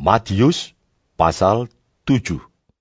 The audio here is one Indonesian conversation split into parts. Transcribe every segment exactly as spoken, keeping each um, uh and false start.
Matius pasal tujuh.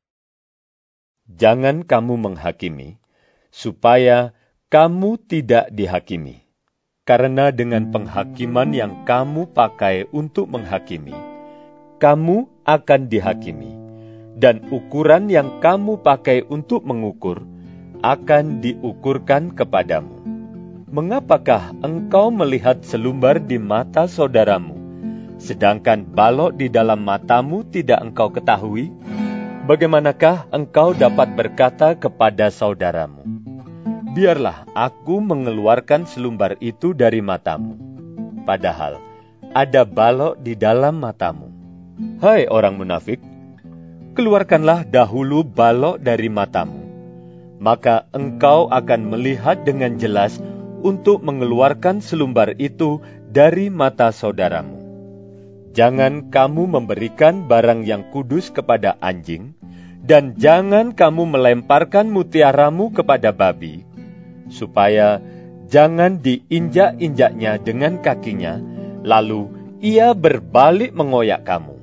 Jangan kamu menghakimi, supaya kamu tidak dihakimi. Karena dengan penghakiman yang kamu pakai untuk menghakimi, kamu akan dihakimi. Dan ukuran yang kamu pakai untuk mengukur, akan diukurkan kepadamu. Mengapakah engkau melihat selumbar di mata saudaramu, sedangkan balok di dalam matamu tidak engkau ketahui? Bagaimanakah engkau dapat berkata kepada saudaramu, biarlah aku mengeluarkan selumbar itu dari matamu, padahal ada balok di dalam matamu? Hai orang munafik, keluarkanlah dahulu balok dari matamu, maka engkau akan melihat dengan jelas untuk mengeluarkan selumbar itu dari mata saudaramu. Jangan kamu memberikan barang yang kudus kepada anjing, dan jangan kamu melemparkan mutiaramu kepada babi, supaya jangan diinjak-injaknya dengan kakinya, lalu ia berbalik mengoyak kamu.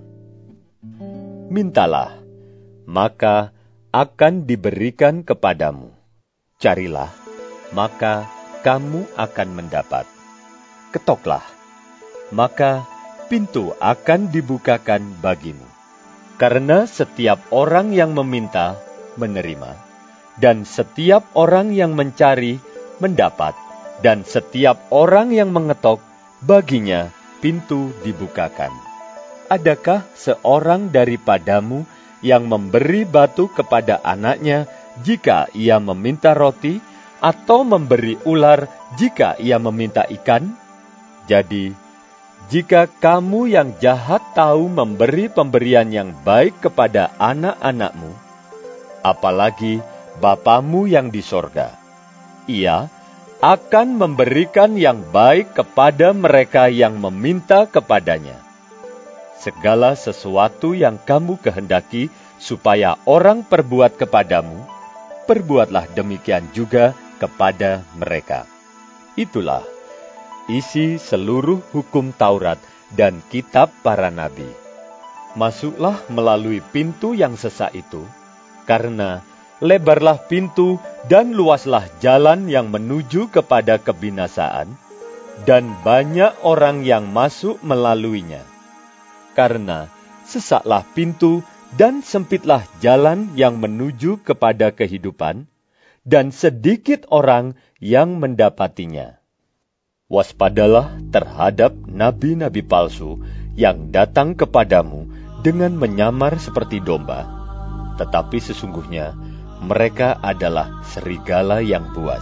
Mintalah, maka akan diberikan kepadamu. Carilah, maka kamu akan mendapat. Ketoklah, maka pintu akan dibukakan bagimu. Karena setiap orang yang meminta, menerima, dan setiap orang yang mencari, mendapat, dan setiap orang yang mengetok, baginya pintu dibukakan. Adakah seorang daripadamu yang memberi batu kepada anaknya jika ia meminta roti, atau memberi ular jika ia meminta ikan? Jadi, jika kamu yang jahat tahu memberi pemberian yang baik kepada anak-anakmu, apalagi Bapamu yang di sorga, Ia akan memberikan yang baik kepada mereka yang meminta kepadanya. Segala sesuatu yang kamu kehendaki supaya orang perbuat kepadamu, perbuatlah demikian juga kepada mereka. Itulah isi seluruh hukum Taurat dan kitab para nabi. Masuklah melalui pintu yang sesak itu, karena lebarlah pintu dan luaslah jalan yang menuju kepada kebinasaan, dan banyak orang yang masuk melaluinya. Karena sesaklah pintu dan sempitlah jalan yang menuju kepada kehidupan, dan sedikit orang yang mendapatinya. Waspadalah terhadap nabi-nabi palsu yang datang kepadamu dengan menyamar seperti domba, tetapi sesungguhnya mereka adalah serigala yang buas.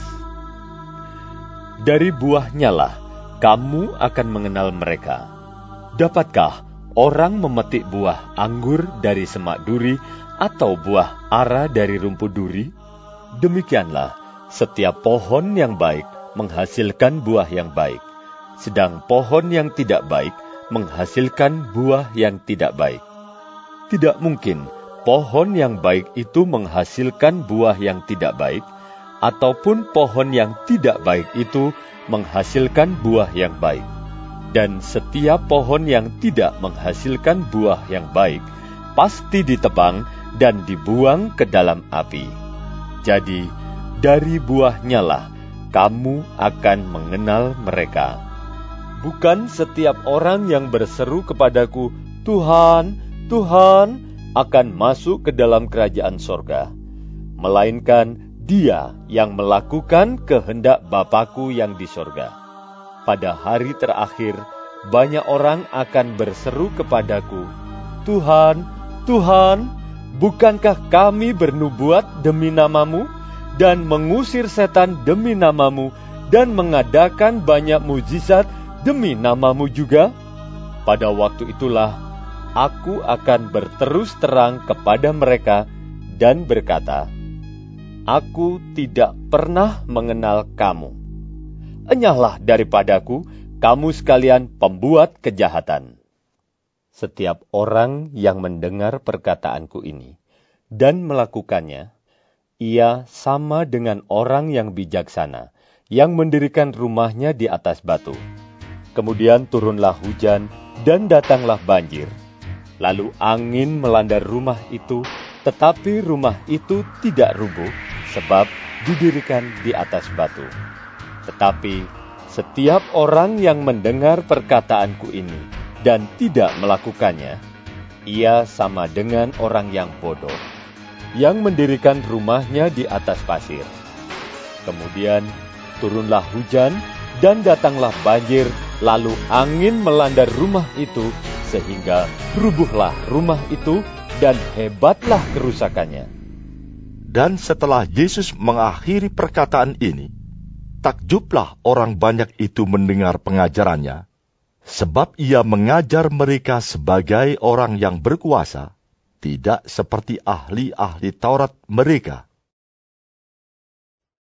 Dari buahnya lah kamu akan mengenal mereka. Dapatkah orang memetik buah anggur dari semak duri atau buah ara dari rumput duri? Demikianlah setiap pohon yang baik menghasilkan buah yang baik, sedang pohon yang tidak baik menghasilkan buah yang tidak baik. Tidak mungkin pohon yang baik itu menghasilkan buah yang tidak baik, ataupun pohon yang tidak baik itu menghasilkan buah yang baik. Dan setiap pohon yang tidak menghasilkan buah yang baik pasti ditebang dan dibuang ke dalam api. Jadi, dari buahnya lah kamu akan mengenal mereka. Bukan setiap orang yang berseru kepadaku, Tuhan, Tuhan, akan masuk ke dalam kerajaan sorga, melainkan dia yang melakukan kehendak Bapa-Ku yang di sorga. Pada hari terakhir, banyak orang akan berseru kepadaku, Tuhan, Tuhan, bukankah kami bernubuat demi namamu, dan mengusir setan demi namamu, dan mengadakan banyak mujizat demi namamu juga? Pada waktu itulah, aku akan berterus terang kepada mereka dan berkata, Aku tidak pernah mengenal kamu. Enyahlah daripadaku, kamu sekalian pembuat kejahatan. Setiap orang yang mendengar perkataanku ini dan melakukannya, ia sama dengan orang yang bijaksana, yang mendirikan rumahnya di atas batu. Kemudian turunlah hujan, dan datanglah banjir. Lalu angin melanda rumah itu, tetapi rumah itu tidak rubuh, sebab didirikan di atas batu. Tetapi setiap orang yang mendengar perkataanku ini dan tidak melakukannya, ia sama dengan orang yang bodoh, yang mendirikan rumahnya di atas pasir. Kemudian turunlah hujan, dan datanglah banjir, lalu angin melanda rumah itu, sehingga rubuhlah rumah itu, dan hebatlah kerusakannya. Dan setelah Yesus mengakhiri perkataan ini, takjublah orang banyak itu mendengar pengajarannya, sebab ia mengajar mereka sebagai orang yang berkuasa, tidak seperti ahli-ahli Taurat mereka.